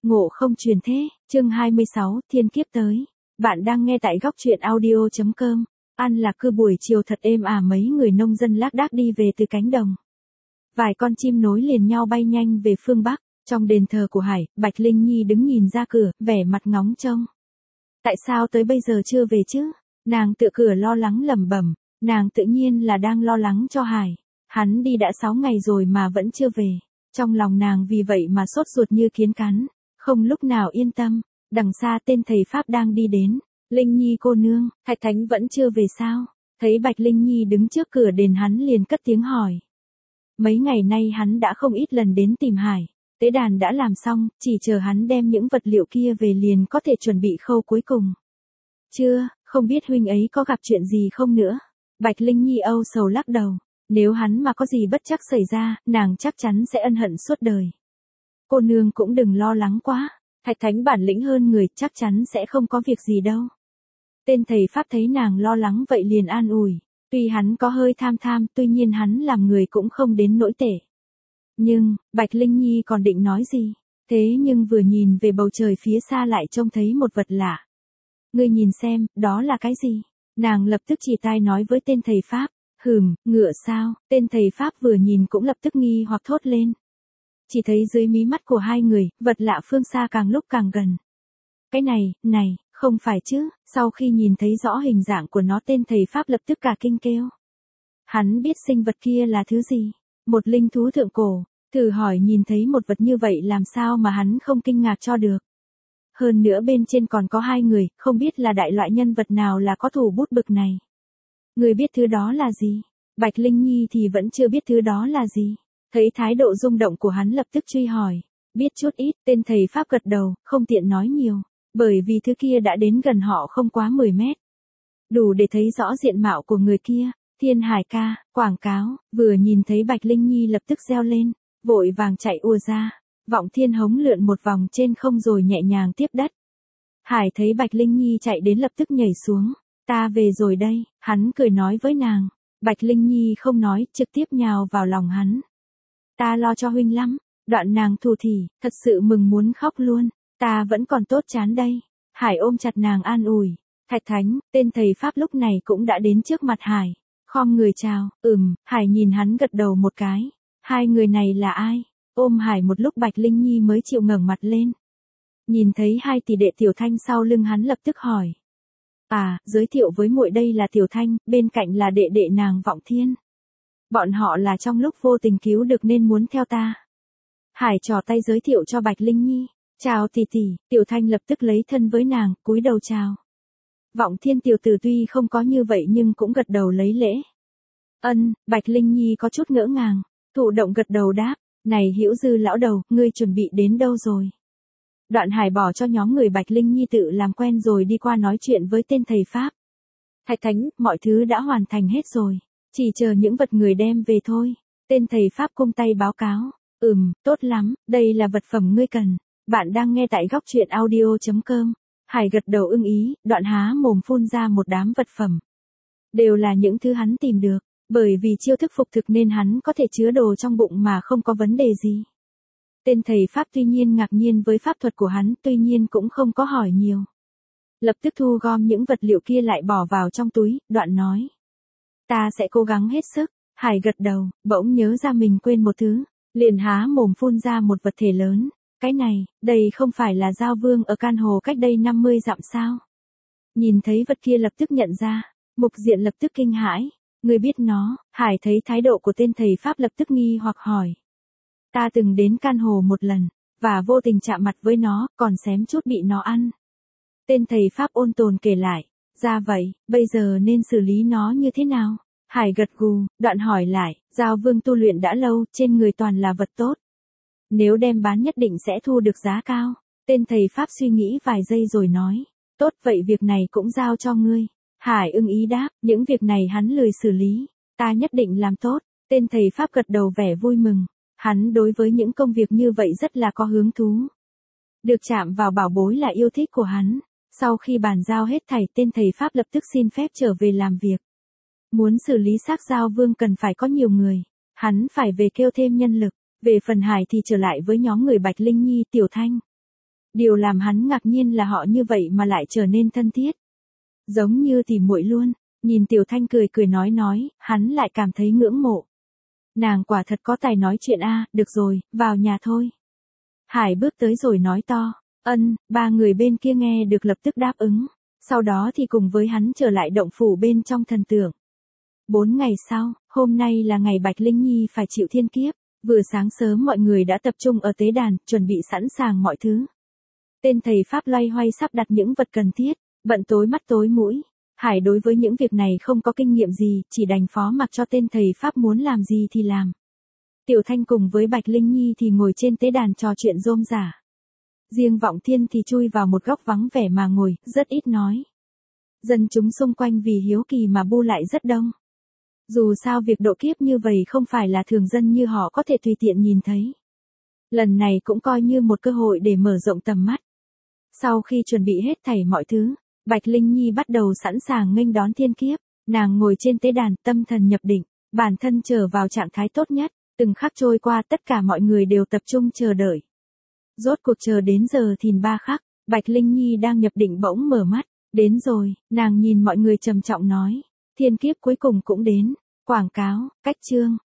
Ngộ không truyền thế, chương 26, thiên kiếp tới. Bạn đang nghe tại góc truyện audio.com. Ăn là cứ buổi chiều thật êm mấy người nông dân lác đác đi về từ cánh đồng. Vài con chim nối liền nhau bay nhanh về phương Bắc, trong đền thờ của Hải, Bạch Linh Nhi đứng nhìn ra cửa, vẻ mặt ngóng trông. Tại sao tới bây giờ chưa về chứ? Nàng tựa cửa lo lắng lẩm bẩm, nàng tự nhiên là đang lo lắng cho Hải. Hắn đi đã 6 ngày rồi mà vẫn chưa về. Trong lòng nàng vì vậy mà sốt ruột như kiến cắn, không lúc nào yên tâm. Đằng xa tên thầy Pháp đang đi đến. Linh Nhi cô nương, Thạch Thánh vẫn chưa về sao? Thấy Bạch Linh Nhi đứng trước cửa đền hắn liền cất tiếng hỏi. Mấy ngày nay hắn đã không ít lần đến tìm Hải. Tế đàn đã làm xong, chỉ chờ hắn đem những vật liệu kia về liền có thể chuẩn bị khâu cuối cùng. Chưa, không biết huynh ấy có gặp chuyện gì không nữa. Bạch Linh Nhi âu sầu lắc đầu. Nếu hắn mà có gì bất trắc xảy ra, nàng chắc chắn sẽ ân hận suốt đời. Cô nương cũng đừng lo lắng quá. Thạch Thánh bản lĩnh hơn người, chắc chắn sẽ không có việc gì đâu. Tên thầy Pháp thấy nàng lo lắng vậy liền an ủi. Tuy hắn có hơi tham, tuy nhiên hắn làm người cũng không đến nỗi tệ. Nhưng, Bạch Linh Nhi còn định nói gì? Thế nhưng vừa nhìn về bầu trời phía xa lại trông thấy một vật lạ. Ngươi nhìn xem, đó là cái gì? Nàng lập tức chỉ tai nói với tên thầy Pháp. Ngựa sao? Tên thầy Pháp vừa nhìn cũng lập tức nghi hoặc thốt lên. Chỉ thấy dưới mí mắt của hai người, vật lạ phương xa càng lúc càng gần. Cái này, không phải chứ? Sau khi nhìn thấy rõ hình dạng của nó tên thầy Pháp lập tức cả kinh kêu. Hắn biết sinh vật kia là thứ gì? Một linh thú thượng cổ. Thử hỏi nhìn thấy một vật như vậy làm sao mà hắn không kinh ngạc cho được. Hơn nữa bên trên còn có hai người, không biết là đại loại nhân vật nào là có thủ bút bực này. Người biết thứ đó là gì? Bạch Linh Nhi thì vẫn chưa biết thứ đó là gì. Thấy thái độ rung động của hắn lập tức truy hỏi. Biết chút ít, tên thầy Pháp gật đầu, không tiện nói nhiều. Bởi vì thứ kia đã đến gần họ không quá 10 mét. Đủ để thấy rõ diện mạo của người kia. Thiên Hải ca, quảng cáo, vừa nhìn thấy Bạch Linh Nhi lập tức reo lên. Vội vàng chạy ùa ra. Vọng Thiên hống lượn một vòng trên không rồi nhẹ nhàng tiếp đất. Hải thấy Bạch Linh Nhi chạy đến lập tức nhảy xuống. Ta về rồi đây, hắn cười nói với nàng. Bạch Linh Nhi không nói, trực tiếp nhào vào lòng hắn. Ta lo cho huynh lắm. Đoạn nàng thù thỉ, thật sự mừng muốn khóc luôn. Ta vẫn còn tốt chán đây. Hải ôm chặt nàng an ủi. Thạch Thánh, tên thầy Pháp lúc này cũng đã đến trước mặt Hải. Khom người chào, Hải nhìn hắn gật đầu một cái. Hai người này là ai? Ôm Hải một lúc Bạch Linh Nhi mới chịu ngẩng mặt lên. Nhìn thấy hai tỷ đệ Tiểu Thanh sau lưng hắn lập tức hỏi. Giới thiệu với muội đây là Tiểu Thanh, bên cạnh là đệ đệ nàng Vọng Thiên. Bọn họ là trong lúc vô tình cứu được nên muốn theo ta. Hải trò tay giới thiệu cho Bạch Linh Nhi. Chào tỷ tỷ, Tiểu Thanh lập tức lấy thân với nàng, cúi đầu chào. Vọng Thiên tiểu tử tuy không có như vậy nhưng cũng gật đầu lấy lễ. Bạch Linh Nhi có chút ngỡ ngàng, thụ động gật đầu đáp. Này Hữu Dư lão đầu, ngươi chuẩn bị đến đâu rồi? Đoạn Hải bỏ cho nhóm người Bạch Linh Nhi tự làm quen rồi đi qua nói chuyện với tên thầy Pháp. Thạch Thánh, mọi thứ đã hoàn thành hết rồi. Chỉ chờ những vật người đem về thôi. Tên thầy Pháp cung tay báo cáo. Tốt lắm, đây là vật phẩm ngươi cần. Bạn đang nghe tại góc truyện audio.com. Hải gật đầu ưng ý, đoạn há mồm phun ra một đám vật phẩm. Đều là những thứ hắn tìm được. Bởi vì chiêu thức phục thực nên hắn có thể chứa đồ trong bụng mà không có vấn đề gì. Tên thầy Pháp tuy nhiên ngạc nhiên với pháp thuật của hắn, tuy nhiên cũng không có hỏi nhiều. Lập tức thu gom những vật liệu kia lại bỏ vào trong túi, đoạn nói. Ta sẽ cố gắng hết sức. Hải gật đầu, bỗng nhớ ra mình quên một thứ. Liền há mồm phun ra một vật thể lớn. Cái này, đây không phải là Giao Vương ở Can Hồ cách đây 50 dặm sao? Nhìn thấy vật kia lập tức nhận ra. Mục Diện lập tức kinh hãi. Ngươi biết nó? Hải thấy thái độ của tên thầy Pháp lập tức nghi hoặc hỏi. Ta từng đến Can Hồ một lần, và vô tình chạm mặt với nó, còn xém chút bị nó ăn. Tên thầy Pháp ôn tồn kể lại. Ra vậy, bây giờ nên xử lý nó như thế nào? Hải gật gù, đoạn hỏi lại. Giao Vương tu luyện đã lâu, trên người toàn là vật tốt. Nếu đem bán nhất định sẽ thu được giá cao. Tên thầy Pháp suy nghĩ vài giây rồi nói. Tốt vậy việc này cũng giao cho ngươi. Hải ưng ý đáp, những việc này hắn lười xử lý. Ta nhất định làm tốt. Tên thầy Pháp gật đầu vẻ vui mừng. Hắn đối với những công việc như vậy rất là có hứng thú. Được chạm vào bảo bối là yêu thích của hắn. Sau khi bàn giao hết thảy tên thầy Pháp lập tức xin phép trở về làm việc. Muốn xử lý xác Giao Vương cần phải có nhiều người. Hắn phải về kêu thêm nhân lực. Về phần Hải thì trở lại với nhóm người Bạch Linh Nhi Tiểu Thanh. Điều làm hắn ngạc nhiên là họ như vậy mà lại trở nên thân thiết. Giống như tỉ muội luôn, nhìn Tiểu Thanh cười cười nói, hắn lại cảm thấy ngưỡng mộ. Nàng quả thật có tài nói chuyện a, được rồi, vào nhà thôi. Hải bước tới rồi nói to, ba người bên kia nghe được lập tức đáp ứng, sau đó thì cùng với hắn trở lại động phủ bên trong thần tượng. 4 ngày sau, hôm nay là ngày Bạch Linh Nhi phải chịu thiên kiếp, vừa sáng sớm mọi người đã tập trung ở tế đàn, chuẩn bị sẵn sàng mọi thứ. Tên thầy Pháp loay hoay sắp đặt những vật cần thiết, bận tối mắt tối mũi. Hải đối với những việc này không có kinh nghiệm gì, chỉ đành phó mặc cho tên thầy Pháp muốn làm gì thì làm. Tiểu Thanh cùng với Bạch Linh Nhi thì ngồi trên tế đàn trò chuyện rôm rả. Riêng Vọng Thiên thì chui vào một góc vắng vẻ mà ngồi, rất ít nói. Dân chúng xung quanh vì hiếu kỳ mà bu lại rất đông. Dù sao việc độ kiếp như vậy không phải là thường dân như họ có thể tùy tiện nhìn thấy. Lần này cũng coi như một cơ hội để mở rộng tầm mắt. Sau khi chuẩn bị hết thảy mọi thứ, Bạch Linh Nhi bắt đầu sẵn sàng nghênh đón thiên kiếp. Nàng ngồi trên tế đàn, tâm thần nhập định, bản thân trở vào trạng thái tốt nhất. Từng khắc trôi qua, tất cả mọi người đều tập trung chờ đợi. Rốt cuộc chờ đến giờ thìn 3 khắc, Bạch Linh Nhi đang nhập định bỗng mở mắt. Đến rồi, nàng nhìn mọi người trầm trọng nói. Thiên kiếp cuối cùng cũng đến. Quảng cáo, cách chương.